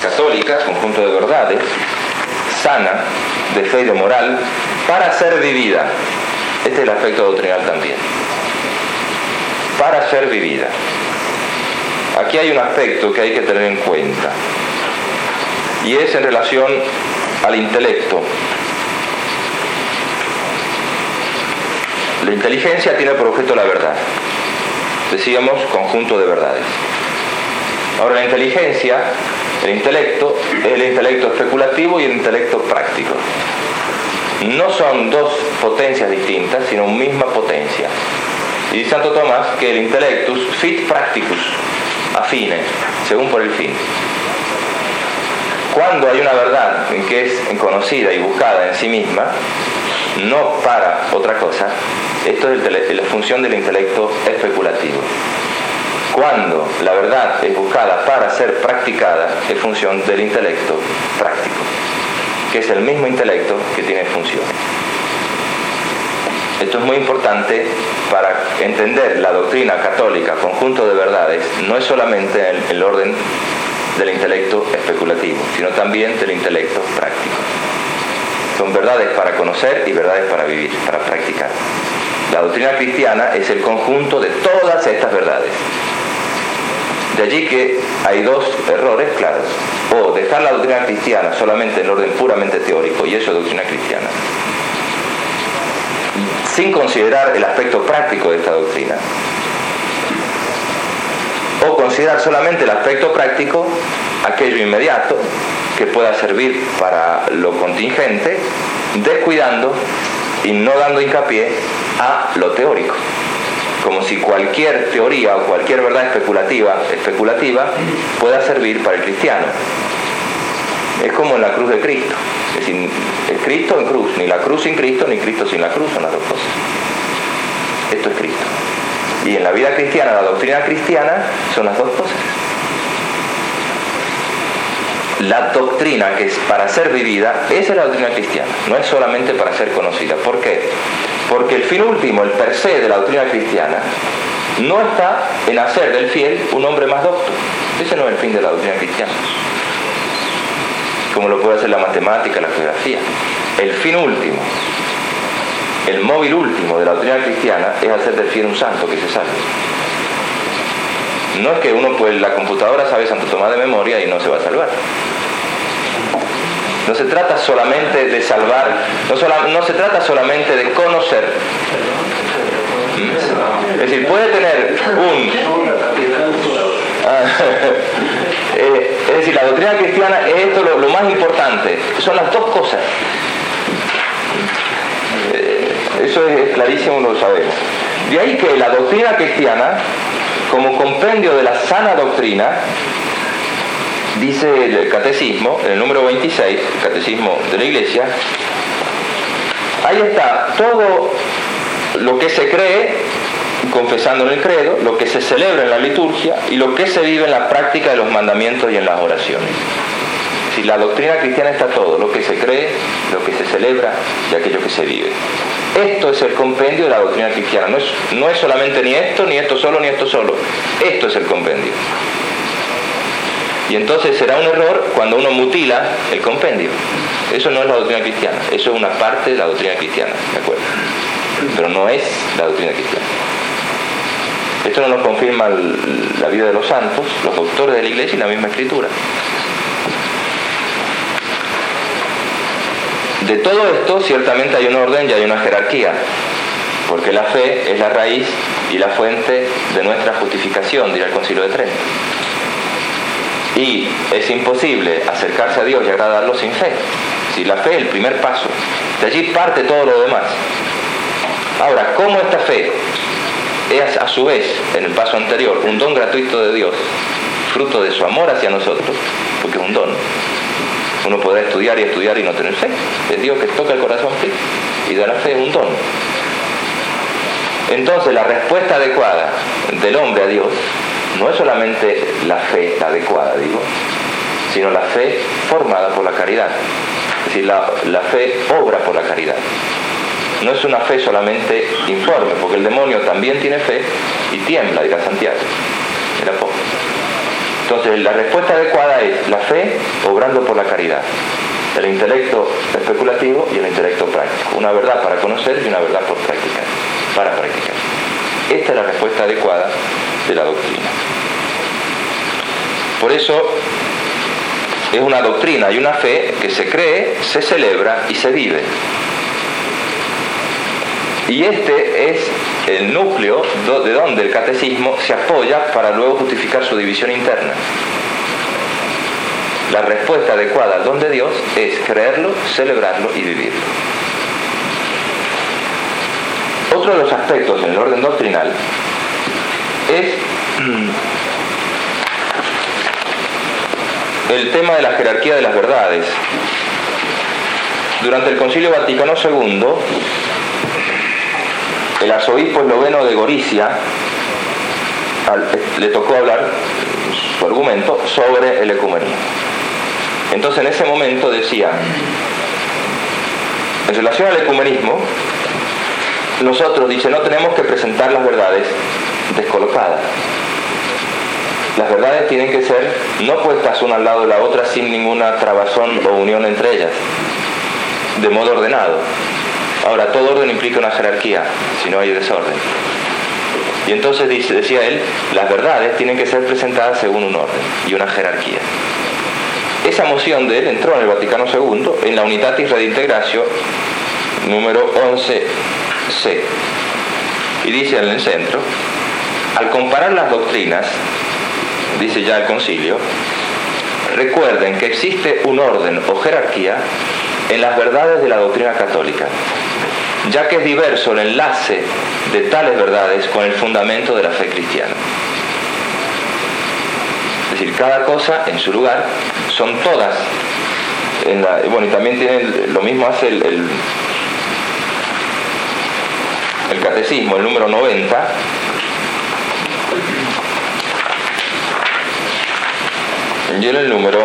católica, conjunto de verdades, sana, de fe y de moral, para ser vivida. Este es el aspecto doctrinal también. Para ser vivida. Aquí hay un aspecto que hay que tener en cuenta, y es en relación al intelecto. La inteligencia tiene por objeto la verdad. Decíamos, conjunto de verdades. Ahora, la inteligencia, el intelecto, es el intelecto especulativo y el intelecto práctico. No son dos potencias distintas, sino misma potencia. Y dice Santo Tomás que el intellectus fit practicus, afine, según por el fin. Cuando hay una verdad que es conocida y buscada en sí misma, no para otra cosa, esto es la función del intelecto especulativo. Cuando la verdad es buscada para ser practicada, es función del intelecto práctico, que es el mismo intelecto que tiene función. Esto es muy importante para entender la doctrina católica, conjunto de verdades, no es solamente en el orden del intelecto especulativo, sino también del intelecto práctico. Son verdades para conocer y verdades para vivir, para practicar. La doctrina cristiana es el conjunto de todas estas verdades. De allí que hay dos errores claros. O dejar la doctrina cristiana solamente en orden puramente teórico, y eso es doctrina cristiana, sin considerar el aspecto práctico de esta doctrina. O considerar solamente el aspecto práctico, aquello inmediato, que pueda servir para lo contingente, descuidando y no dando hincapié a lo teórico. Como si cualquier teoría o cualquier verdad especulativa pueda servir para el cristiano. Es como en la cruz de Cristo. Es decir, es Cristo en cruz, ni la cruz sin Cristo, ni Cristo sin la cruz, son las dos cosas. Esto es Cristo. Y en la vida cristiana, la doctrina cristiana, son las dos cosas. La doctrina que es para ser vivida, esa es la doctrina cristiana, no es solamente para ser conocida. ¿Por qué? Porque el fin último, el per se de la doctrina cristiana, no está en hacer del fiel un hombre más docto. Ese no es el fin de la doctrina cristiana, como lo puede hacer la matemática, la geografía. El fin último, el móvil último de la doctrina cristiana es hacer del fiel un santo que se salve. No es que uno, pues la computadora sabe Santo Tomás de memoria y no se va a salvar. No se trata solamente de salvar, no se trata solamente de conocer. Es decir, puede tener es decir, la doctrina cristiana es esto lo más importante. Son las dos cosas. Eso es clarísimo, lo sabemos. De ahí que la doctrina cristiana, como compendio de la sana doctrina, dice el catecismo, en el número 26, el catecismo de la Iglesia, ahí está todo lo que se cree, confesando en el credo, lo que se celebra en la liturgia y lo que se vive en la práctica de los mandamientos y en las oraciones. Si la doctrina cristiana está todo, lo que se cree, lo que se celebra y aquello que se vive. Esto es el compendio de la doctrina cristiana. No es solamente ni esto solo, ni esto solo. Esto es el compendio. Y entonces será un error cuando uno mutila el compendio. Eso no es la doctrina cristiana. Eso es una parte de la doctrina cristiana, ¿de acuerdo? Pero no es la doctrina cristiana. Esto no nos confirma la vida de los santos, los doctores de la Iglesia y la misma Escritura. De todo esto, ciertamente hay un orden y hay una jerarquía, porque la fe es la raíz y la fuente de nuestra justificación, dirá el Concilio de Trento. Y es imposible acercarse a Dios y agradarlo sin fe. Si la fe es el primer paso, de allí parte todo lo demás. Ahora, ¿cómo esta fe es a su vez, en el paso anterior, un don gratuito de Dios, fruto de su amor hacia nosotros, porque es un don? Uno podrá estudiar y no tener fe. Es Dios que toca el corazón y da la fe, es un don. Entonces la respuesta adecuada del hombre a Dios no es solamente la fe adecuada, sino la fe formada por la caridad. Es decir, la fe obra por la caridad. No es una fe solamente informe, porque el demonio también tiene fe y tiembla, dirá Santiago, el apóstol. Entonces, la respuesta adecuada es la fe obrando por la caridad, el intelecto especulativo y el intelecto práctico. Una verdad para conocer y una verdad por practicar, para practicar. Esta es la respuesta adecuada de la doctrina. Por eso es una doctrina y una fe que se cree, se celebra y se vive. Y este es el núcleo de donde el catecismo se apoya para luego justificar su división interna. La respuesta adecuada al don de Dios es creerlo, celebrarlo y vivirlo. Otro de los aspectos en el orden doctrinal es el tema de la jerarquía de las verdades. Durante el Concilio Vaticano II, el arzobispo esloveno de Gorizia le tocó hablar su argumento sobre el ecumenismo. Entonces, en ese momento decía, en relación al ecumenismo, nosotros, dice, no tenemos que presentar las verdades descolocadas. Las verdades tienen que ser no puestas una al lado de la otra sin ninguna trabazón o unión entre ellas, de modo ordenado. Ahora, todo orden implica una jerarquía, si no hay desorden. Y entonces decía él, las verdades tienen que ser presentadas según un orden y una jerarquía. Esa moción de él entró en el Vaticano II en la Unitatis Redintegratio número 11C. Y dice en el centro, al comparar las doctrinas, dice ya el concilio, recuerden que existe un orden o jerarquía en las verdades de la doctrina católica, ya que es diverso el enlace de tales verdades con el fundamento de la fe cristiana. Es decir, cada cosa en su lugar, son todas. Y también tiene lo mismo hace el catecismo, el número 90, y en el número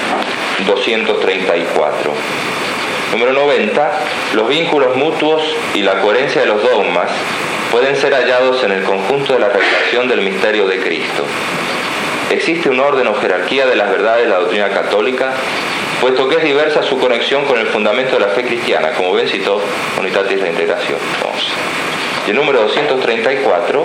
234. Número 90, los vínculos mutuos y la coherencia de los dogmas pueden ser hallados en el conjunto de la revelación del misterio de Cristo. Existe un orden o jerarquía de las verdades de la doctrina católica, puesto que es diversa su conexión con el fundamento de la fe cristiana, como bien citó Unitatis Reintegratio 11. Y el número 234,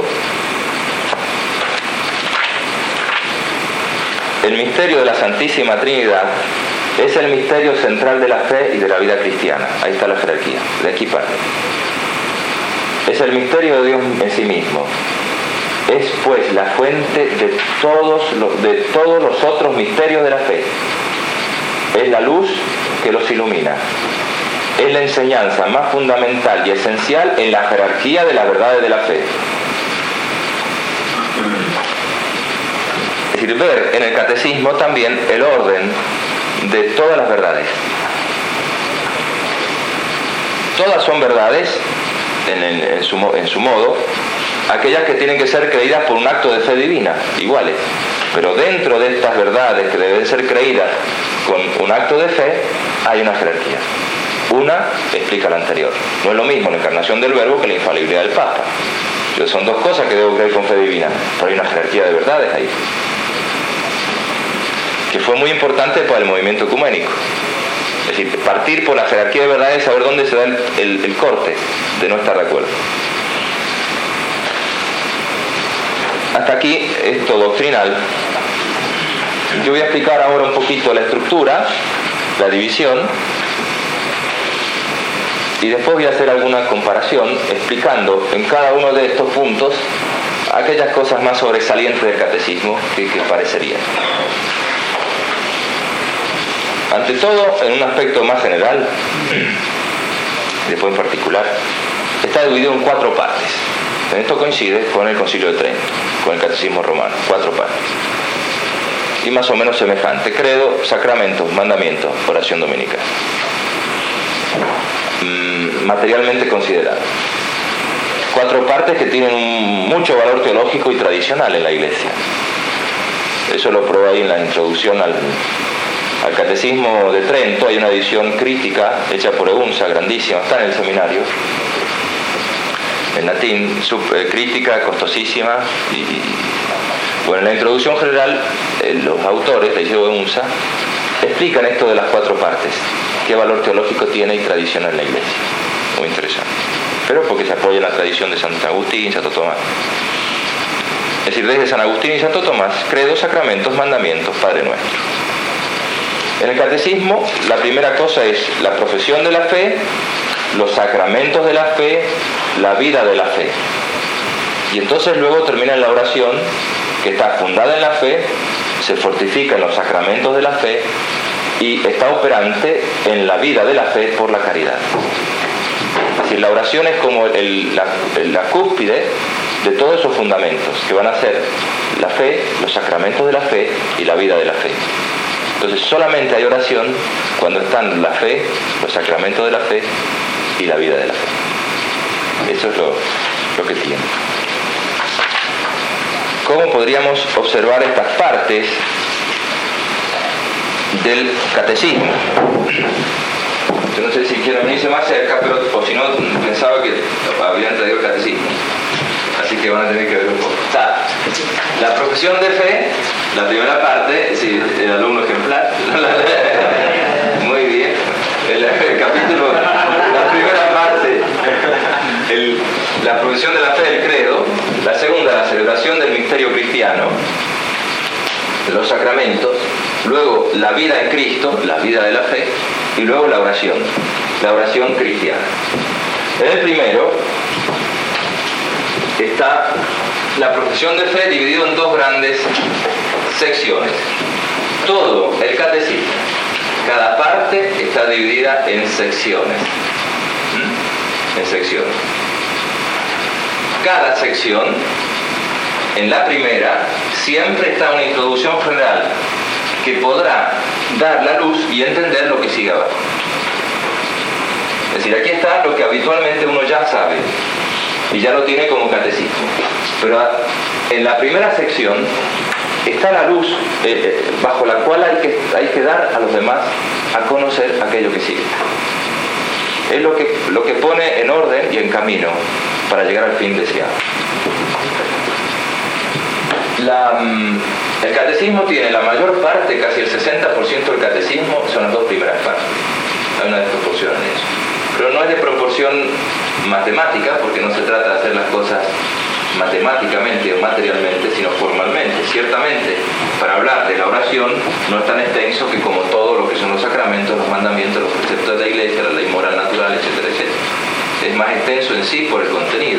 el misterio de la Santísima Trinidad es el misterio central de la fe y de la vida cristiana. Ahí está la jerarquía, de aquí parte. Es el misterio de Dios en sí mismo. Es pues la fuente de todos los otros misterios de la fe. Es la luz que los ilumina. Es la enseñanza más fundamental y esencial en la jerarquía de las verdades de la fe. Es decir, ver en el catecismo también el orden de todas las verdades. Todas son verdades en su modo, aquellas que tienen que ser creídas por un acto de fe divina, iguales. Pero dentro de estas verdades que deben ser creídas con un acto de fe, hay una jerarquía. Una explica la anterior. No es lo mismo la encarnación del Verbo que la infalibilidad del Papa. Entonces, son dos cosas que debo creer con fe divina, pero hay una jerarquía de verdades ahí, que fue muy importante para el movimiento ecuménico. Es decir, partir por la jerarquía de verdades, saber dónde se da el corte de no estar de acuerdo. Hasta aquí esto doctrinal. Yo voy a explicar ahora un poquito la estructura, la división, y después voy a hacer alguna comparación explicando en cada uno de estos puntos aquellas cosas más sobresalientes del catecismo que parecerían. Ante todo, en un aspecto más general, y después en particular, está dividido en 4 partes. En esto coincide con el Concilio de Trento, con el Catecismo Romano, 4 partes. Y más o menos semejante: credo, sacramentos, mandamientos, oración dominical. Materialmente considerado. 4 partes que tienen mucho valor teológico y tradicional en la Iglesia. Eso lo probé ahí en la introducción al Catecismo de Trento. Hay una edición crítica hecha por Eunsa, grandísima, está en el seminario, en latín, crítica, costosísima. Bueno, en la introducción general los autores, Leiseo de Unza, explican esto de las 4 partes, qué valor teológico tiene y tradición en la Iglesia. Muy interesante. Pero porque se apoya en la tradición de San Agustín, Santo Tomás. Es decir, desde San Agustín y Santo Tomás, credo, sacramentos, mandamientos, Padre Nuestro. En el catecismo, la primera cosa es la profesión de la fe, los sacramentos de la fe, la vida de la fe. Y entonces luego termina en la oración, que está fundada en la fe, se fortifica en los sacramentos de la fe y está operante en la vida de la fe por la caridad. Es decir, la oración es como la cúspide de todos esos fundamentos, que van a ser la fe, los sacramentos de la fe y la vida de la fe. Entonces solamente hay oración cuando están la fe, los sacramentos de la fe y la vida de la fe. Eso es lo que tiene. ¿Cómo podríamos observar estas partes del catecismo? Yo no sé si quieren venirse más cerca, pero o si no, pensaba que habían traído el catecismo. Así que van a tener que ver un poco. Está la profesión de fe, la primera parte, es decir, el alumno ejemplar. Muy bien. El capítulo, la primera parte, la profesión de la fe del credo. La segunda, la celebración del misterio cristiano, los sacramentos. Luego, la vida en Cristo, la vida de la fe. Y luego la oración cristiana. En el primero está la profesión de fe dividido en 2 grandes secciones. Todo el catecismo, cada parte está dividida en secciones. En secciones. Cada sección, en la primera, siempre está una introducción general que podrá dar la luz y entender lo que sigue abajo. Es decir, aquí está lo que habitualmente uno ya sabe y ya lo tiene como catecismo. Pero en la primera sección está la luz bajo la cual hay que dar a los demás a conocer aquello que sigue. Es lo que pone en orden y en camino para llegar al fin deseado. El catecismo tiene la mayor parte, casi el 60% del catecismo, son las 2 primeras partes. Hay una desproporción en eso. Pero no es de proporción matemática, porque no se trata de hacer las cosas matemáticamente o materialmente, sino formalmente. Ciertamente, para hablar de la oración, no es tan extenso que como todo lo que son los sacramentos, los mandamientos, los preceptos de la Iglesia, la ley moral natural, etcétera, etcétera. Es más extenso en sí por el contenido.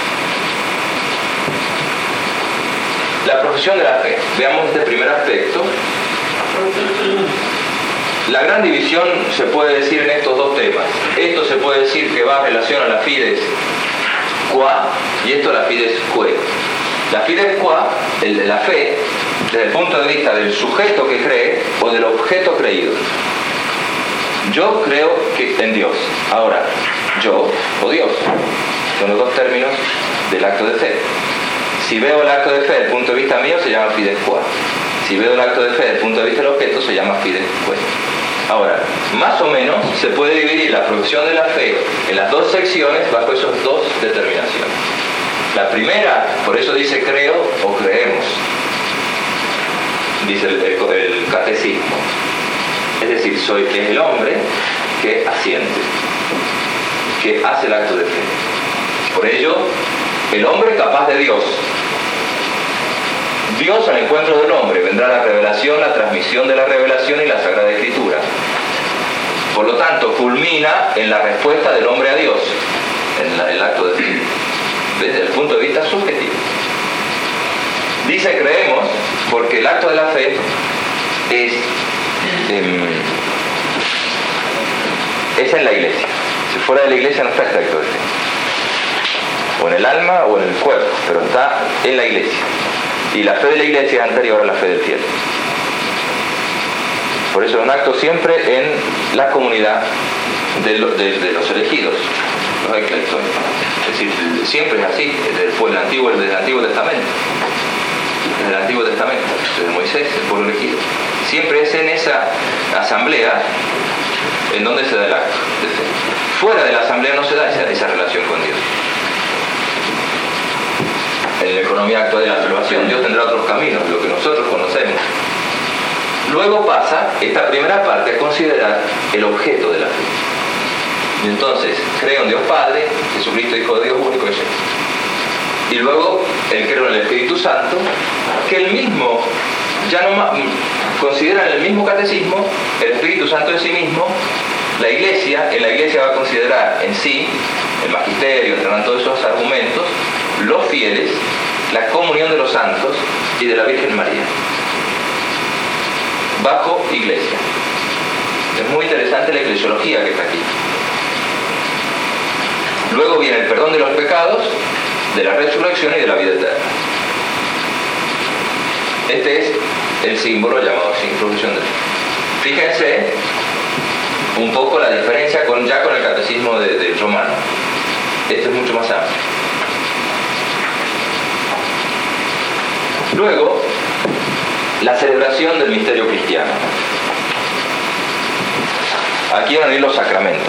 La profesión de la fe. Veamos este primer aspecto. La gran división se puede decir en estos 2 temas. Esto se puede decir que va en relación a la fides qua y esto a la fides que. La fides qua, el de la fe, desde el punto de vista del sujeto que cree o del objeto creído. Yo creo que en Dios. Ahora, yo o Dios. Son los 2 términos del acto de fe. Si veo el acto de fe desde el punto de vista mío, se llama fides qua. Si veo el acto de fe desde el punto de vista del objeto, se llama fides que. Ahora, más o menos se puede dividir la profesión de la fe en las 2 secciones bajo esas 2 determinaciones. La primera, por eso dice creo o creemos, dice el catecismo. Es decir, es el hombre que asiente, que hace el acto de fe. Por ello, el hombre capaz de Dios. Dios al encuentro del hombre, vendrá la revelación, la transmisión de la revelación y la Sagrada Escritura. Por lo tanto, culmina en la respuesta del hombre a Dios, en el acto de fe, desde el punto de vista subjetivo. Dice creemos porque el acto de la fe es en la iglesia. Si fuera de la iglesia no está este acto de fe. O en el alma o en el cuerpo, pero está en la iglesia. Y la fe de la iglesia es anterior a la fe del cielo. Por eso es un acto siempre en la comunidad de los elegidos, los eclectos. Es decir, siempre es así, desde el Antiguo Testamento. Desde el Antiguo Testamento, desde Moisés, el pueblo elegido. Siempre es en esa asamblea en donde se da el acto de fe. Fuera de la asamblea no se da esa relación con Dios. En la economía actual de la salvación, Dios tendrá otros caminos, lo que nosotros conocemos. Luego pasa esta primera parte a considerar el objeto de la fe. Y entonces, creo en Dios Padre, Jesucristo Hijo de Dios único, etc. Y luego, el creo en el Espíritu Santo, que el mismo, ya no más, considera en el mismo catecismo, el Espíritu Santo en sí mismo, la Iglesia va a considerar en sí, el magisterio, tendrán todos esos argumentos, los fieles, la comunión de los santos y de la Virgen María. Bajo Iglesia. Es muy interesante la eclesiología que está aquí. Luego viene el perdón de los pecados, de la resurrección y de la vida eterna. Este es el símbolo llamado así, profesión de fe. Fíjense un poco la diferencia ya con el catecismo del romano. Este es mucho más amplio. Luego, la celebración del misterio cristiano. Aquí van a ir los sacramentos.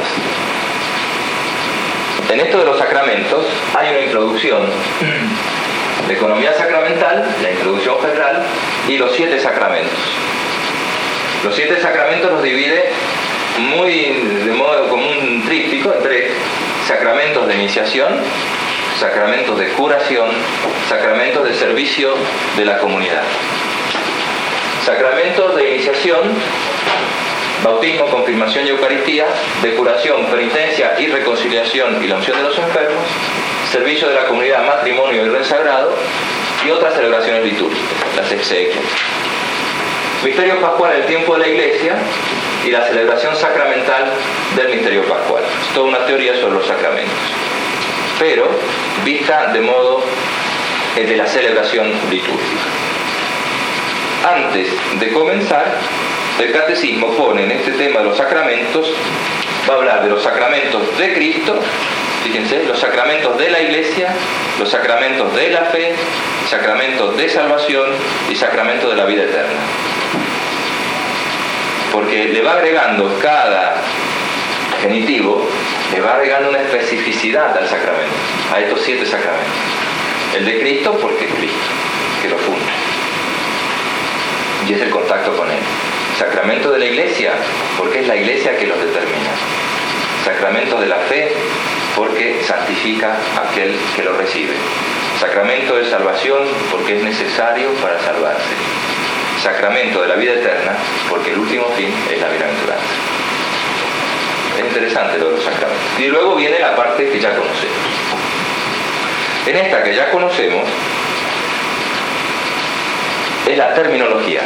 En esto de los sacramentos hay una introducción de economía sacramental, la introducción general, y los 7 sacramentos. Los 7 sacramentos los divide de modo como un tríptico entre sacramentos de iniciación, sacramentos de curación, sacramentos de servicio de la comunidad. Sacramentos de iniciación: bautismo, confirmación y Eucaristía; de curación, penitencia y reconciliación y la unción de los enfermos; servicio de la comunidad, matrimonio y orden sagrado; y otras celebraciones litúrgicas, las exequias. Misterio pascual en el tiempo de la Iglesia y la celebración sacramental del misterio pascual. Es toda una teoría sobre los sacramentos, pero vista de modo de la celebración litúrgica. Antes de comenzar, el catecismo pone en este tema de los sacramentos, va a hablar de los sacramentos de Cristo, fíjense, los sacramentos de la Iglesia, los sacramentos de la fe, sacramentos de salvación y sacramentos de la vida eterna. Porque le va agregando cada genitivo, le va agregando una especificidad al sacramento, a estos 7 sacramentos. El de Cristo, porque es Cristo, que lo funda. Y es el contacto con Él. Sacramento de la Iglesia, porque es la Iglesia que los determina. Sacramento de la fe, porque santifica a aquel que lo recibe. Sacramento de salvación, porque es necesario para salvarse. Sacramento de la vida eterna, porque el último fin es la bienaventuranza. Es interesante lo de los sacramentos. Y luego viene la parte que ya conocemos. En esta que ya conocemos, es la terminología.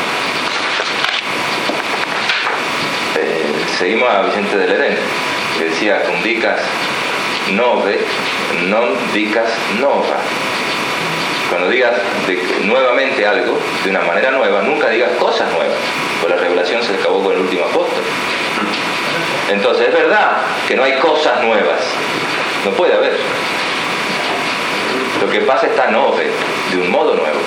Seguimos a Vicente de Lerén, que decía: cum dicas nove, non dicas nova. Cuando digas nuevamente algo, de una manera nueva, nunca digas cosas nuevas, pues la revelación se acabó con el último apóstol. Entonces es verdad que no hay cosas nuevas, no puede haber. Lo que pasa está nove, de un modo nuevo.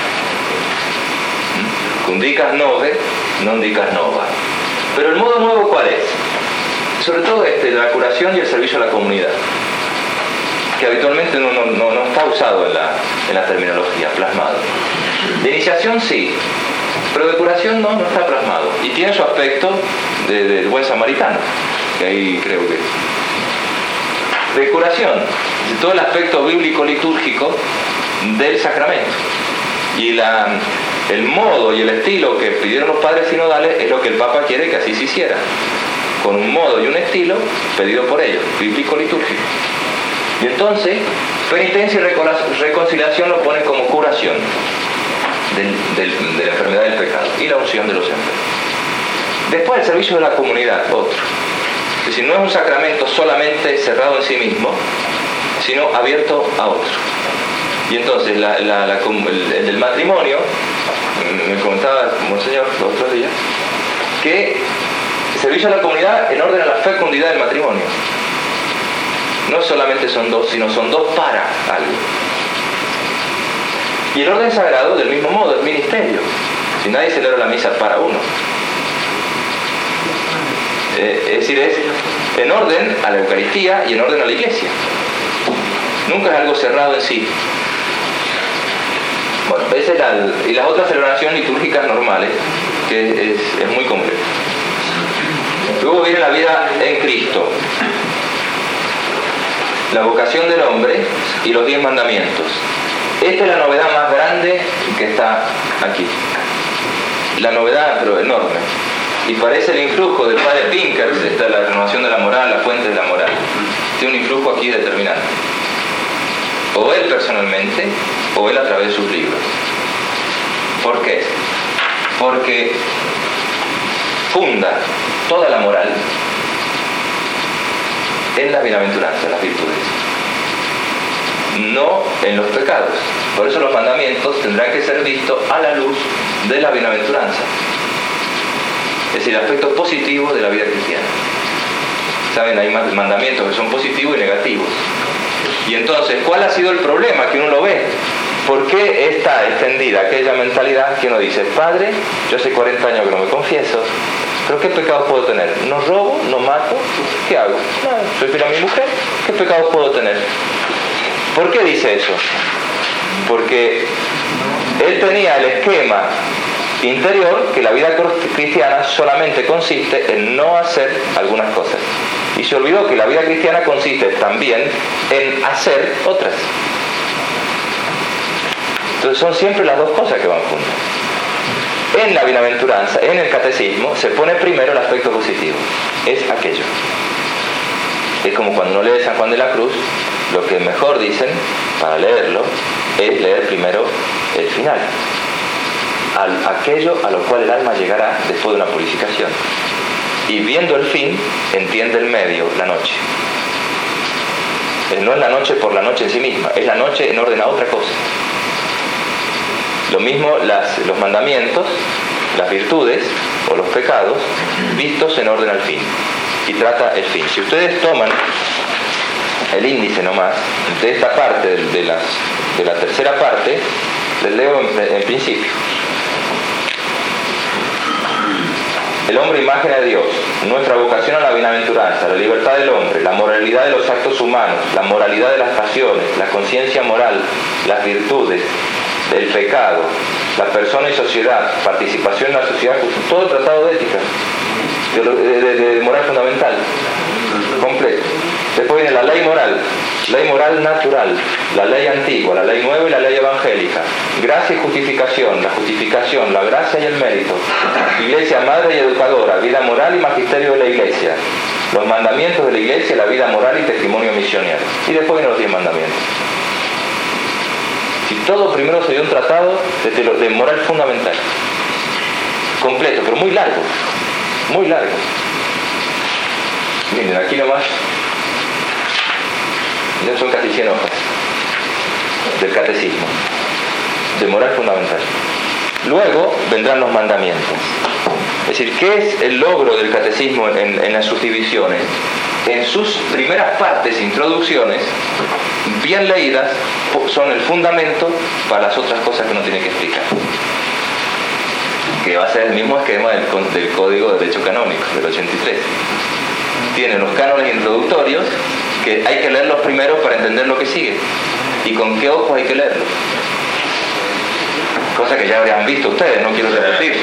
Cum dicas nove, non dicas nova. Pero el modo nuevo, ¿cuál es? Sobre todo de la curación y el servicio a la comunidad, que habitualmente no está usado en la terminología, plasmado. De iniciación sí, pero de curación no está plasmado. Y tiene su aspecto del buen samaritano, que ahí creo que... De curación, de todo el aspecto bíblico-litúrgico del sacramento. Y el modo y el estilo que pidieron los padres sinodales es lo que el Papa quiere que así se hiciera, con un modo y un estilo pedido por ellos, bíblico-litúrgico. Y entonces, penitencia y reconciliación lo ponen como curación de la enfermedad del pecado y la unción de los enfermos. Después el servicio de la comunidad, otro. Es decir, no es un sacramento solamente cerrado en sí mismo, sino abierto a otro. Y entonces el del matrimonio, me comentaba Monseñor los otros días, que el servicio a la comunidad en orden a la fecundidad del matrimonio. No solamente son dos, sino son dos para algo. Y el orden sagrado, del mismo modo, el ministerio. Si nadie celebra la misa para uno. Es decir, es en orden a la Eucaristía y en orden a la Iglesia. Nunca es algo cerrado en sí. Bueno, y las otras celebraciones litúrgicas normales, que es muy complejo. Luego viene la vida en Cristo, la vocación del hombre y los 10 mandamientos. Esta es la novedad más grande que está aquí. La novedad, pero enorme. Y parece el influjo del padre Pinkers, esta es la renovación de la moral, la fuente de la moral. Tiene un influjo aquí determinante. O él personalmente, o él a través de sus libros. ¿Por qué? Porque funda toda la moral en las bienaventuranzas, las virtudes, no en los pecados. Por eso los mandamientos tendrán que ser vistos a la luz de la bienaventuranza, es decir, el aspecto positivo de la vida cristiana. Saben, hay mandamientos que son positivos y negativos. Y entonces, ¿cuál ha sido el problema? Que uno lo ve. ¿Por qué está extendida aquella mentalidad que uno dice, Padre, yo hace 40 años que no me confieso, pero ¿qué pecados puedo tener? No robo, no mato, ¿qué hago? Nada, soy fiel a mi mujer, ¿qué pecados puedo tener? ¿Por qué dice eso? Porque él tenía el esquema interior que la vida cristiana solamente consiste en no hacer algunas cosas. Y se olvidó que la vida cristiana consiste también en hacer otras. Entonces son siempre las dos cosas que van juntas. En la bienaventuranza, en el catecismo, se pone primero el aspecto positivo. Es aquello. Es como cuando uno lee San Juan de la Cruz, lo que mejor dicen para leerlo es leer primero el final. Aquello a lo cual el alma llegará después de una purificación. Y viendo el fin, entiende el medio, la noche. No es la noche por la noche en sí misma, es la noche en orden a otra cosa. Lo mismo los mandamientos, las virtudes o los pecados, vistos en orden al fin. Y trata el fin. Si ustedes toman el índice nomás de esta parte, de la tercera parte, les leo en principio. El hombre imagen de Dios, nuestra vocación a la bienaventuranza, la libertad del hombre, la moralidad de los actos humanos, la moralidad de las pasiones, la conciencia moral, las virtudes, el pecado, la persona y sociedad, participación en la sociedad, todo el tratado de ética, de moral fundamental, completo. Después viene la ley moral natural, la ley antigua, la ley nueva y la ley evangélica, gracia y justificación, la justificación, la gracia y el mérito, iglesia madre y educadora, vida moral y magisterio de la iglesia, los mandamientos de la iglesia, la vida moral y testimonio misionero. Y después vienen los 10 mandamientos. Si todo primero se dio un tratado de moral fundamental, completo, pero muy largo, muy largo. Miren, aquí nomás, ya son casi 100 hojas del catecismo, de moral fundamental. Luego vendrán los mandamientos. Es decir, ¿qué es el logro del catecismo en sus divisiones? En sus primeras partes, introducciones, bien leídas, son el fundamento para las otras cosas que uno tiene que explicar. Que va a ser el mismo esquema del Código de Derecho Canónico, del 83. Tiene los cánones introductorios, que hay que leerlos primero para entender lo que sigue. ¿Y con qué ojos hay que leerlos? Cosa que ya habrían visto ustedes, no quiero repetir.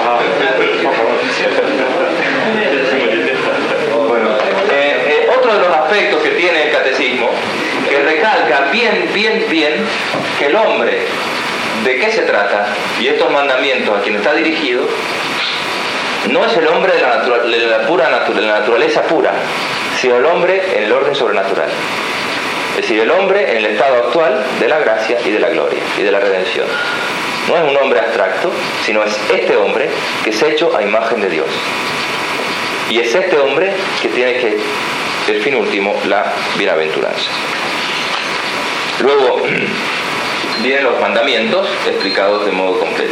Bueno, otro de los aspectos que tiene el catecismo, que recalca bien que el hombre, ¿de qué se trata? Y estos mandamientos a quien está dirigido, no es el hombre de la naturaleza pura, sino el hombre en el orden sobrenatural. Es decir, el hombre en el estado actual de la gracia y de la gloria y de la redención. No es un hombre abstracto, sino es este hombre que es hecho a imagen de Dios. Y es este hombre que tiene el fin último, la bienaventuranza. Luego vienen los mandamientos explicados de modo completo.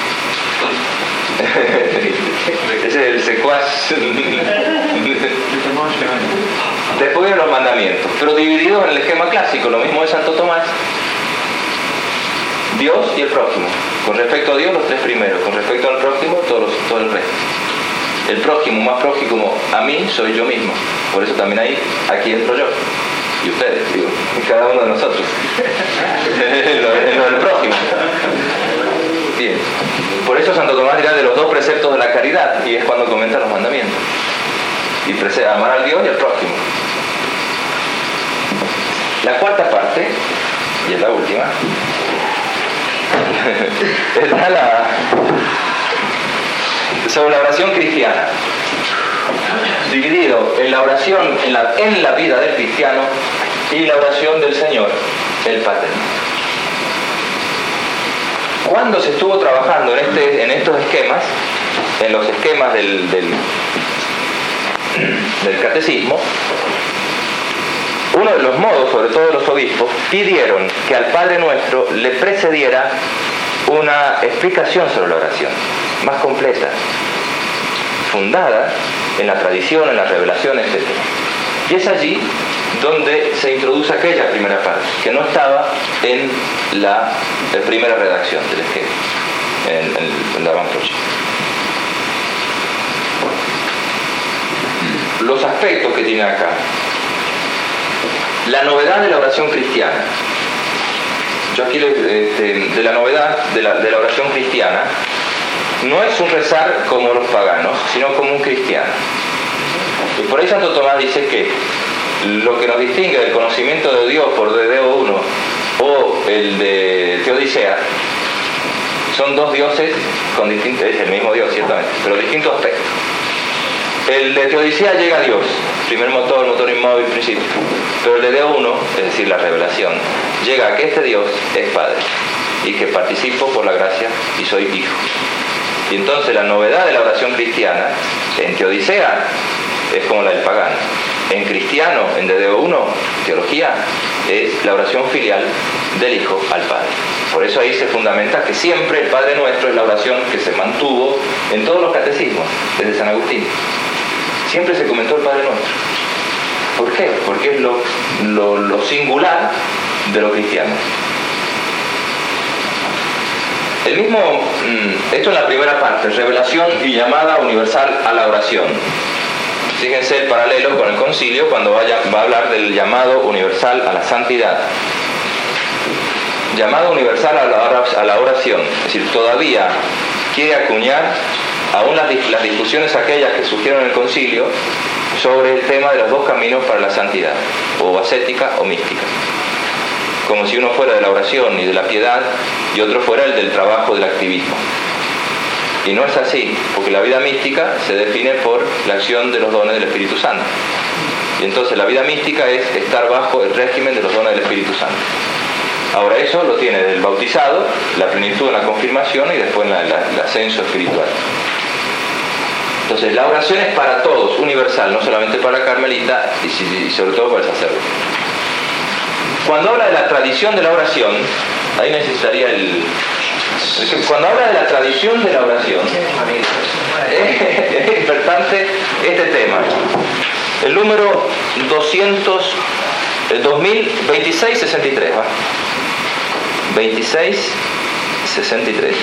Ese es el secuaz. Después vienen los mandamientos, pero divididos en el esquema clásico, lo mismo de Santo Tomás. Dios y el prójimo. Con respecto a Dios, los 3 primeros. Con respecto al prójimo, todo el resto. El prójimo, más prójimo a mí, soy yo mismo. Por eso también aquí entro yo. Y ustedes, digo, cada uno de nosotros. en lo del prójimo. Bien. Por eso Santo Tomás dirá de los 2 preceptos de la caridad, y es cuando comenta los mandamientos. Y amar al Dios y al prójimo. La cuarta parte, y es la última, está sobre la oración cristiana. Dividido en la oración en la vida del cristiano y la oración del Señor, el Paterno. Cuando se estuvo trabajando en estos esquemas, en los esquemas del catecismo, uno de los modos, sobre todo los obispos, pidieron que al Padre Nuestro le precediera una explicación sobre la oración, más completa, fundada en la tradición, en la revelación, etc. Y es allí donde se introduce aquella primera parte, que no estaba en la primera redacción del esquema, en la avantproyecto. Los aspectos que tiene acá. La novedad de la oración cristiana. Yo aquí de la novedad de la oración cristiana, no es un rezar como los paganos, sino como un cristiano. Y por ahí Santo Tomás dice que lo que nos distingue del conocimiento de Dios por Dedeo 1 o el de Teodicea son 2 dioses con distintos, es el mismo Dios ciertamente, pero distintos aspectos. El de Teodicea llega a Dios, primer motor inmóvil, principio. Pero el de Dedeo 1, es decir, la revelación, llega a que este Dios es Padre y que participo por la gracia y soy hijo. Y entonces la novedad de la oración cristiana, en Teodicea, es como la del pagano. En cristiano, en Dedeo 1, teología, es la oración filial del Hijo al Padre. Por eso ahí se fundamenta que siempre el Padre Nuestro es la oración que se mantuvo en todos los catecismos, desde San Agustín. Siempre se comentó el Padre Nuestro. ¿Por qué? Porque es lo singular de lo cristiano. El mismo, esto es la primera parte, revelación y llamada universal a la oración. Fíjense el paralelo con el concilio cuando va a hablar del llamado universal a la santidad. Llamado universal a la oración. Es decir, todavía quiere acuñar aún las discusiones aquellas que surgieron en el concilio sobre el tema de los 2 caminos para la santidad, o ascética o mística. Como si uno fuera de la oración y de la piedad y otro fuera el del trabajo, del activismo. Y no es así, porque la vida mística se define por la acción de los dones del Espíritu Santo. Y entonces la vida mística es estar bajo el régimen de los dones del Espíritu Santo. Ahora eso lo tiene del bautizado, la plenitud en la confirmación y después en el ascenso espiritual. Entonces la oración es para todos, universal, no solamente para la carmelita y sobre todo para el sacerdote. Cuando habla de la tradición de la oración, ahí necesitaría cuando habla de la tradición de la oración, es importante este tema. El número 2663, ¿va? 2663.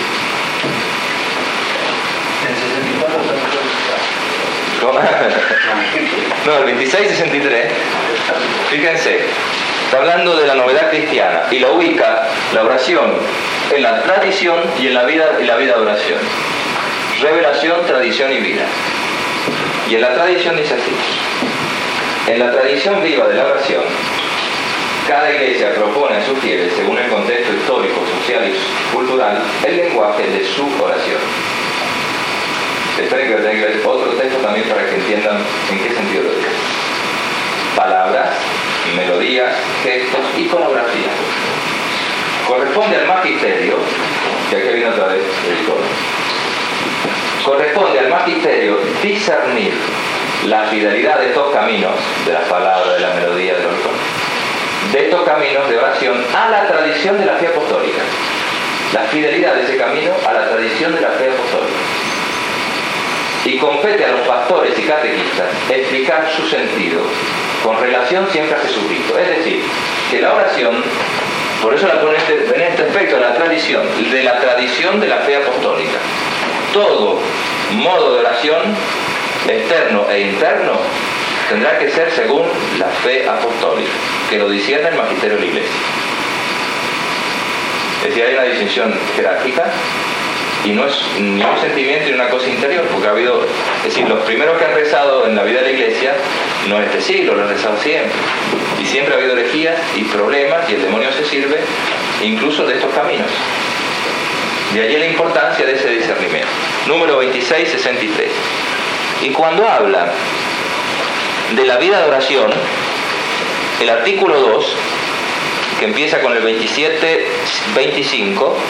No, el 2663, fíjense, está hablando de la novedad cristiana y lo ubica la oración en la tradición y en la vida de oración. Revelación, tradición y vida. Y en la tradición dice así: en la tradición viva de la oración, cada iglesia propone a sus fieles, según el contexto histórico, social y cultural, el lenguaje de su oración. Esperen que tenga que ver otro texto también para que entiendan en qué sentido lo digo. Palabras, melodías, gestos, iconografía. Corresponde al magisterio, que aquí viene otra vez el icono. Corresponde al magisterio discernir la fidelidad de estos caminos, de las palabras, de la melodía, de los iconos, de estos caminos de oración a la tradición de la fe apostólica. La fidelidad de ese camino a la tradición de la fe apostólica. Y compete a los pastores y catequistas explicar su sentido con relación siempre a Jesucristo. Es decir, que la oración, por eso la pone en este aspecto de la tradición de la fe apostólica. Todo modo de oración, externo e interno, tendrá que ser según la fe apostólica, que lo discierne el magisterio de la Iglesia. Es decir, hay una distinción jerárquica y no es ni un sentimiento ni una cosa interior, porque ha habido, es decir, los primeros que han rezado en la vida de la Iglesia, no en este siglo, lo han rezado siempre, y siempre ha habido herejías y problemas, y el demonio se sirve incluso de estos caminos. De allí la importancia de ese discernimiento. Número 2663. Y cuando habla de la vida de oración, el artículo 2, que empieza con el 27-25,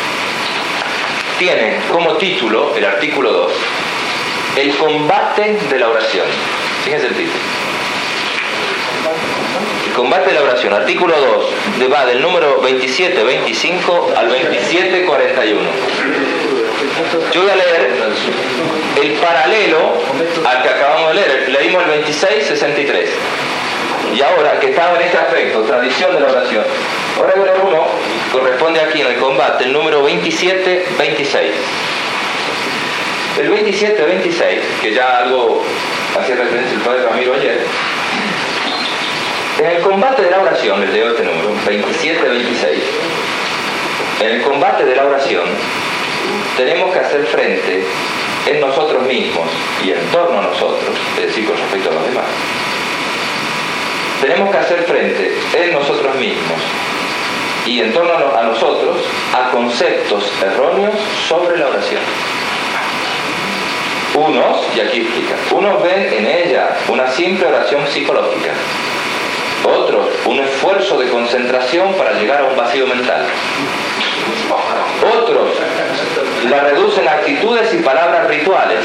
tiene como título, el artículo 2, el combate de la oración. Fíjense el título. El combate de la oración, artículo 2, va del número 27-25 al 27-41. Yo voy a leer el paralelo al que acabamos de leer. Leímos el 26-63. Y ahora que estaba en este aspecto, tradición de la oración, ahora voy a leer uno, corresponde aquí en el combate, el número 27-26. El 27-26, que ya algo hacía referencia el padre Ramiro ayer, en el combate de la oración, les leo este número, 27-26, en el combate de la oración, tenemos que hacer frente en nosotros mismos y en torno a nosotros, es decir, con respecto a los demás. Tenemos que hacer frente en nosotros mismos y en torno a nosotros a conceptos erróneos sobre la oración. Unos, y aquí explica, unos ven en ella una simple oración psicológica, otros un esfuerzo de concentración para llegar a un vacío mental, otros la reducen a actitudes y palabras rituales.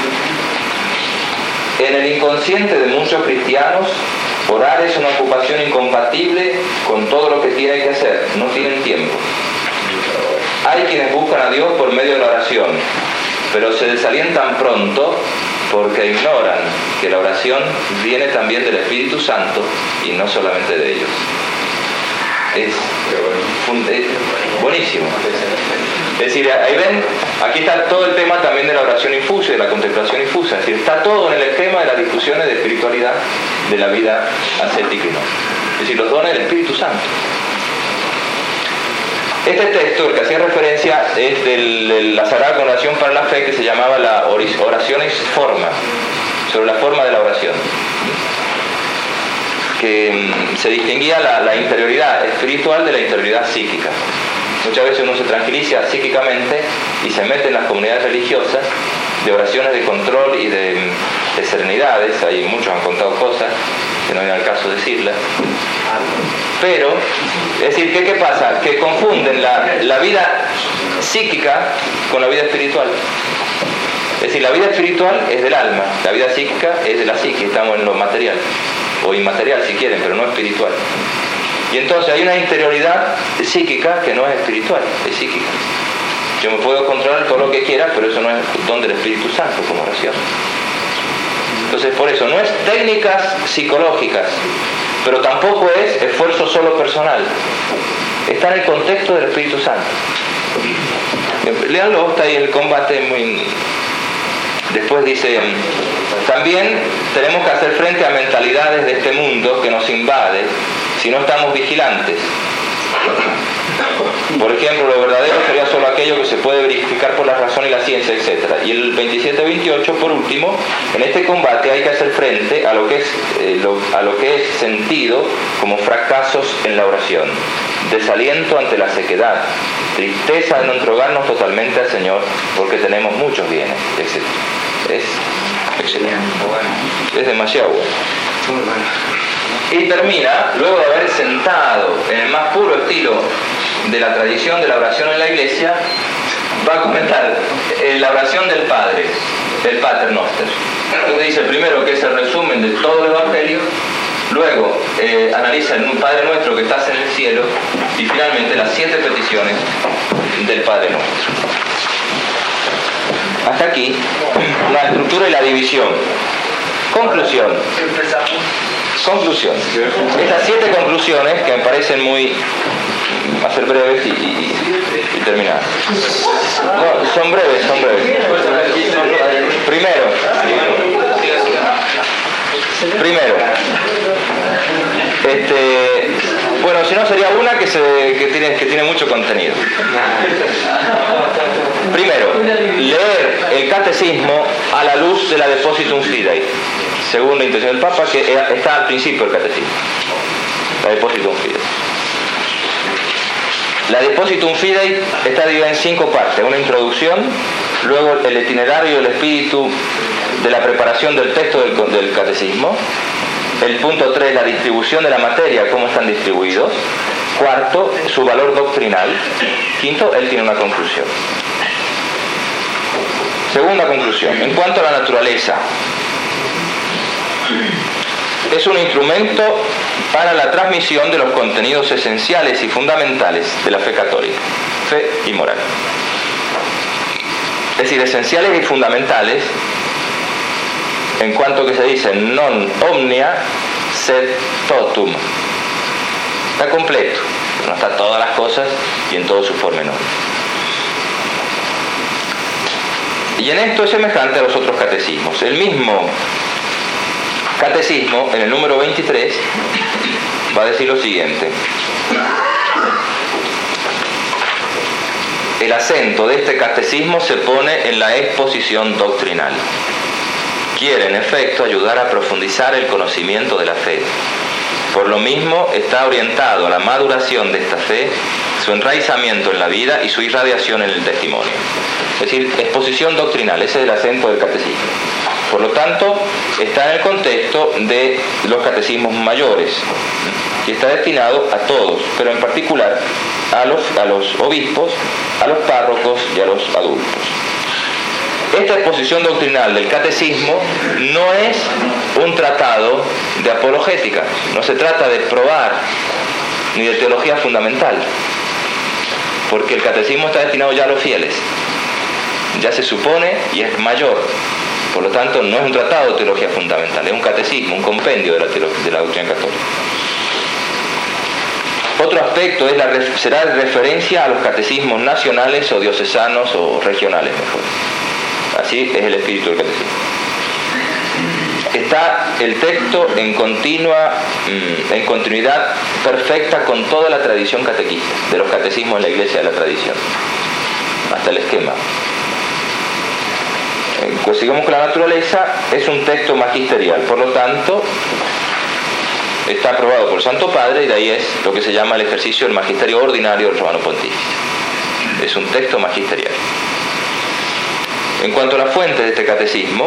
En el inconsciente de muchos cristianos, orar es una ocupación incompatible con todo lo que tienen que hacer, no tienen tiempo. Hay quienes buscan a Dios por medio de la oración, pero se desalientan pronto porque ignoran que la oración viene también del Espíritu Santo y no solamente de ellos. Es buenísimo. Es decir, ahí ven, aquí está todo el tema también de la oración infusa y de la contemplación infusa. Es decir, está todo en el esquema de las discusiones de espiritualidad de la vida ascética y no. Es decir, los dones del Espíritu Santo. Este texto, el que hacía referencia, es de la Sagrada Congregación para la Fe, que se llamaba la Oraciones Forma, sobre la forma de la oración, que se distinguía la interioridad espiritual de la interioridad psíquica. Muchas veces uno se tranquiliza psíquicamente y se mete en las comunidades religiosas de oraciones de control y de serenidades. Ahí muchos han contado cosas que no viene al caso decirlas. Pero, es decir, ¿qué pasa? Que confunden la vida psíquica con la vida espiritual. Es decir, la vida espiritual es del alma, la vida psíquica es de la psique, estamos en lo material, o inmaterial si quieren, pero no espiritual. Y entonces hay una interioridad psíquica que no es espiritual, es psíquica. Yo me puedo controlar todo lo que quiera, pero eso no es don del Espíritu Santo como oración. Entonces, por eso, no es técnicas psicológicas, pero tampoco es esfuerzo solo personal. Está en el contexto del Espíritu Santo. Léanlo, está ahí el combate muy... Después dice, también tenemos que hacer frente a mentalidades de este mundo que nos invade si no estamos vigilantes. Por ejemplo, lo verdadero sería solo aquello que se puede verificar por la razón y la ciencia, etc. Y el 27-28, por último, en este combate hay que hacer frente a lo que es sentido como fracasos en la oración, desaliento ante la sequedad, tristeza de no entregarnos totalmente al Señor porque tenemos muchos bienes, etc. Es excelente, es demasiado bueno. Y termina, luego de haber sentado en el más puro estilo de la tradición de la oración en la Iglesia, va a comentar la oración del Padre, el Pater Noster. Entonces dice primero que es el resumen de todo el Evangelio, luego analiza el Padre Nuestro que estás en el cielo y finalmente las 7 peticiones del Padre Nuestro. Hasta aquí la estructura y la división. Conclusión. Estas 7 conclusiones que me parecen muy... va a ser breves y terminar. No, son breves. Primero, Bueno, si no sería una que tiene mucho contenido. Primero, leer el catecismo a la luz de la Depositum Fidei, según la intención del Papa, que está al principio del catecismo. La Depositum Fidei. La Depositum Fidei está dividida en 5 partes. Una introducción, luego el itinerario del espíritu de la preparación del texto del catecismo. El punto 3, la distribución de la materia, cómo están distribuidos. Cuarto, su valor doctrinal. Quinto, él tiene una conclusión. Segunda conclusión, en cuanto a la naturaleza, es un instrumento para la transmisión de los contenidos esenciales y fundamentales de la fe católica, fe y moral. Es decir, esenciales y fundamentales, en cuanto que se dice non omnia sed totum. Está completo, no está todas las cosas y en todos sus pormenores. Y en esto es semejante a los otros catecismos. El mismo catecismo, en el número 23, va a decir lo siguiente: el acento de este catecismo se pone en la exposición doctrinal. Quiere, en efecto, ayudar a profundizar el conocimiento de la fe. Por lo mismo, está orientado a la maduración de esta fe, su enraizamiento en la vida y su irradiación en el testimonio. Es decir, exposición doctrinal, ese es el acento del catecismo. Por lo tanto, está en el contexto de los catecismos mayores y está destinado a todos, pero en particular a los obispos, a los párrocos y a los adultos. Esta exposición doctrinal del catecismo no es un tratado de apologética, no se trata de probar ni de teología fundamental, porque el catecismo está destinado ya a los fieles, ya se supone y es mayor, por lo tanto no es un tratado de teología fundamental, es un catecismo, un compendio de la doctrina católica. Otro aspecto será de referencia a los catecismos nacionales o diocesanos o regionales mejor. Así es el espíritu del catecismo. Está el texto en continuidad perfecta con toda la tradición catequista de los catecismos de la Iglesia de la tradición, hasta el esquema. Pues sigamos con la naturaleza, es un texto magisterial, por lo tanto está aprobado por el Santo Padre y de ahí es lo que se llama el ejercicio del magisterio ordinario del Romano Pontífice. Es un texto magisterial. En cuanto a la fuente de este catecismo,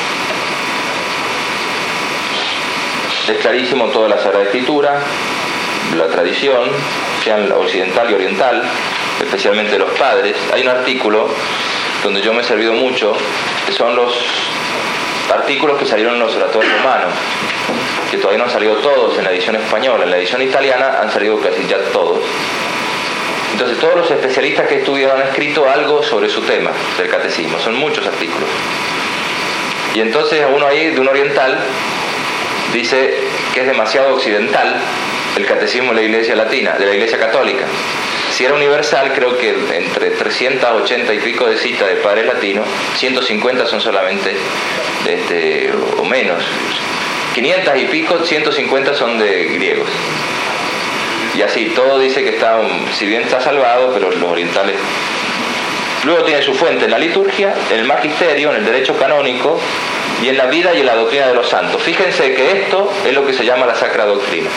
es clarísimo toda la Sagrada Escritura, la tradición, sean occidental y oriental, especialmente los padres. Hay un artículo donde yo me he servido mucho, que son los artículos que salieron en los oratorios romanos, que todavía no han salido todos en la edición española. En la edición italiana han salido casi ya todos. Entonces todos los especialistas que he estudiado han escrito algo sobre su tema del catecismo, son muchos artículos. Y entonces uno ahí, de un oriental, dice que es demasiado occidental el catecismo de la Iglesia latina, de la Iglesia católica. Si era universal, creo que entre 380 y pico de citas de padres latinos, 150 son solamente, o menos, 500 y pico, 150 son de griegos. Y así, todo dice que está, si bien está salvado, pero los orientales... Luego tiene su fuente en la liturgia, en el magisterio, en el derecho canónico y en la vida y en la doctrina de los santos. Fíjense que esto es lo que se llama la sacra doctrina.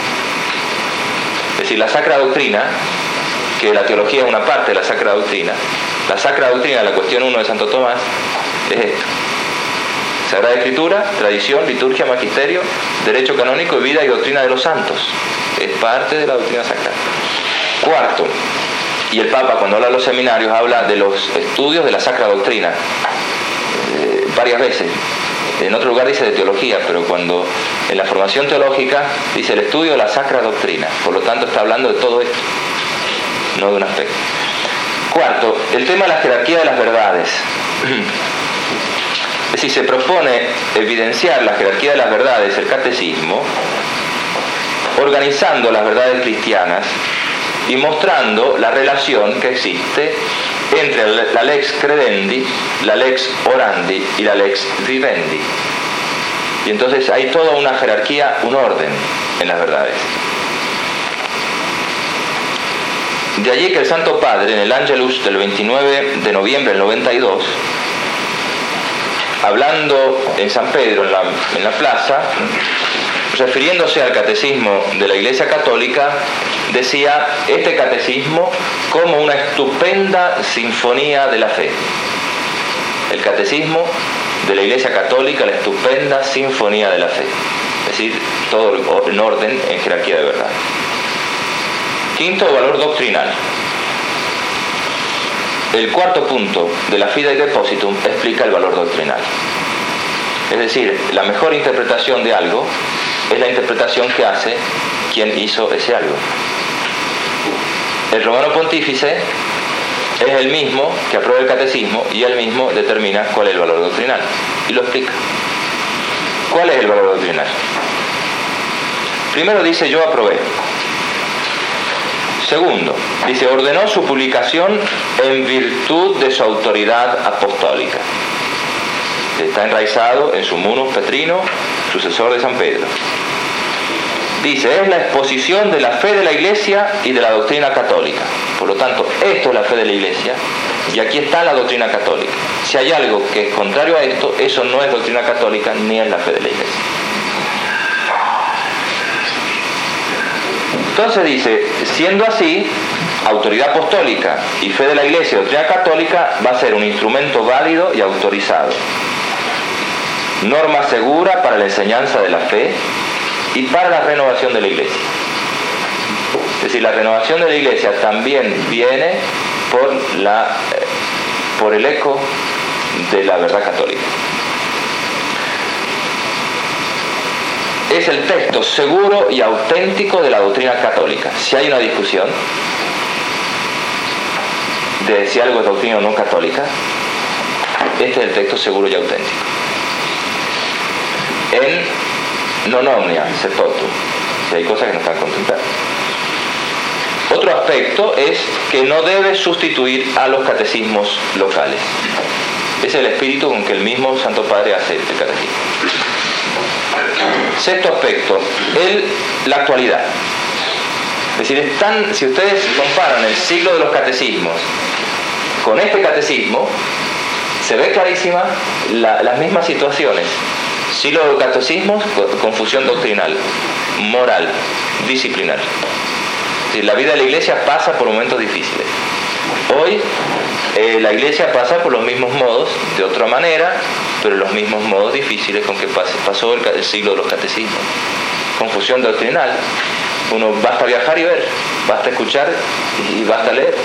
Es decir, la sacra doctrina, que la teología es una parte de la sacra doctrina, la sacra doctrina, la cuestión 1 de Santo Tomás, es esto. Sagrada Escritura, tradición, liturgia, magisterio, derecho canónico y vida y doctrina de los santos. Es parte de la doctrina sacral. Cuarto, y el Papa cuando habla de los seminarios habla de los estudios de la sacra doctrina, varias veces. En otro lugar dice de teología, pero cuando en la formación teológica dice el estudio de la sacra doctrina. Por lo tanto está hablando de todo esto, no de un aspecto. Cuarto, el tema de la jerarquía de las verdades. Es decir, se propone evidenciar la jerarquía de las verdades, el catecismo, organizando las verdades cristianas y mostrando la relación que existe entre la lex credendi, la lex orandi y la lex vivendi. Y entonces hay toda una jerarquía, un orden en las verdades. De allí que el Santo Padre, en el Angelus del 29 de noviembre del 92, hablando en San Pedro, en la plaza, refiriéndose al catecismo de la Iglesia Católica, decía este catecismo como una estupenda sinfonía de la fe. El catecismo de la Iglesia Católica, la estupenda sinfonía de la fe. Es decir, todo en orden, en jerarquía de verdad. Quinto, valor doctrinal. El cuarto punto de la Fidei Depositum explica el valor doctrinal. Es decir, la mejor interpretación de algo es la interpretación que hace quien hizo ese algo. El Romano Pontífice es el mismo que aprueba el catecismo y él mismo determina cuál es el valor doctrinal y lo explica. ¿Cuál es el valor doctrinal? Primero dice: yo aprobé. Segundo, dice: ordenó su publicación en virtud de su autoridad apostólica. Está enraizado en su munus Petrino, sucesor de San Pedro. Dice: es la exposición de la fe de la Iglesia y de la doctrina católica. Por lo tanto, esto es la fe de la Iglesia y aquí está la doctrina católica. Si hay algo que es contrario a esto, eso no es doctrina católica ni es la fe de la Iglesia. Entonces dice: siendo así, autoridad apostólica y fe de la Iglesia y doctrina católica va a ser un instrumento válido y autorizado. Norma segura para la enseñanza de la fe y para la renovación de la Iglesia. Es decir, la renovación de la Iglesia también viene por el eco de la verdad católica. Es el texto seguro y auténtico de la doctrina católica. Si hay una discusión de si algo es doctrina o no católica, este es el texto seguro y auténtico. En non omnia se totum, si hay cosas que no están contempladas. Otro aspecto es que no debe sustituir a los catecismos locales. Ese es el espíritu con que el mismo Santo Padre hace el catecismo. Sexto aspecto, la actualidad. Es decir, si ustedes comparan el siglo de los catecismos con este catecismo, se ve clarísima las mismas situaciones. Siglo de los catecismos, confusión doctrinal, moral, disciplinar. Es decir, la vida de la Iglesia pasa por momentos difíciles. Hoy la Iglesia pasa por los mismos modos, de otra manera, pero los mismos modos difíciles con que pasó el siglo de los catecismos. Confusión doctrinal. Basta viajar y ver, basta escuchar y basta leer.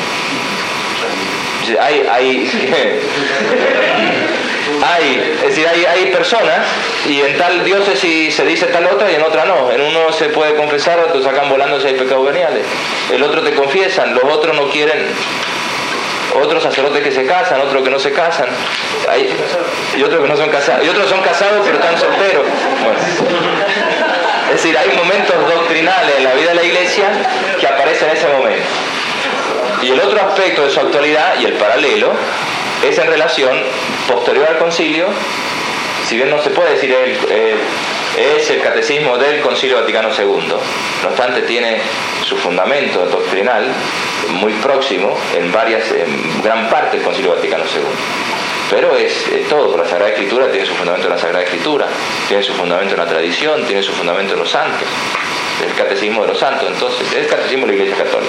Hay personas y en tal diócesis se dice tal otra y en otra no. En uno se puede confesar, otros sacan volando si hay pecados veniales. El otro te confiesan, los otros no quieren. Otros sacerdotes que se casan, otros que no se casan, y otros que no son casados, y otros son casados pero están solteros. Bueno. Es decir, hay momentos doctrinales en la vida de la Iglesia que aparecen en ese momento. Y el otro aspecto de su actualidad y el paralelo es en relación posterior al concilio, si bien no se puede decir es el catecismo del Concilio Vaticano II, no obstante tiene su fundamento doctrinal muy próximo en gran parte del Concilio Vaticano II. Pero es todo, la Sagrada Escritura tiene su fundamento en la Sagrada Escritura, tiene su fundamento en la tradición, tiene su fundamento en los santos, el catecismo de los santos, entonces, es el catecismo de la Iglesia Católica.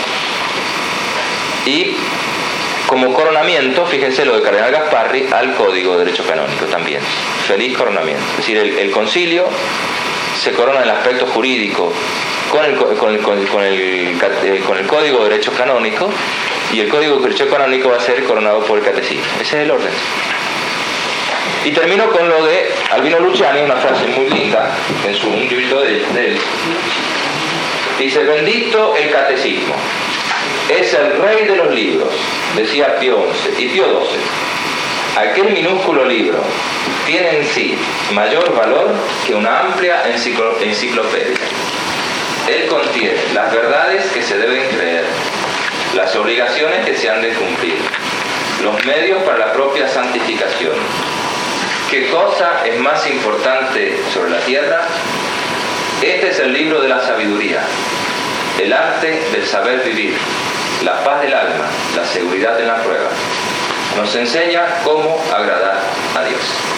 Y como coronamiento, fíjense lo del Cardenal Gasparri al Código de Derecho Canónico también. Feliz coronamiento. Es decir, el concilio se corona en el aspecto jurídico con el Código de Derecho Canónico, y el Código de Derecho Canónico va a ser coronado por el catecismo. Ese es el orden. Y termino con lo de Albino Luciani, una frase muy linda en un librito de él. Dice: bendito el catecismo, es el rey de los libros, decía Pío XI y Pío XII. Aquel minúsculo libro tiene en sí mayor valor que una amplia enciclopedia. Él contiene las verdades que se deben creer, las obligaciones que se han de cumplir, los medios para la propia santificación. ¿Qué cosa es más importante sobre la tierra? Este es el libro de la sabiduría. el arte del saber vivir, la paz del alma, la seguridad en la prueba. Nos enseña cómo agradar a Dios.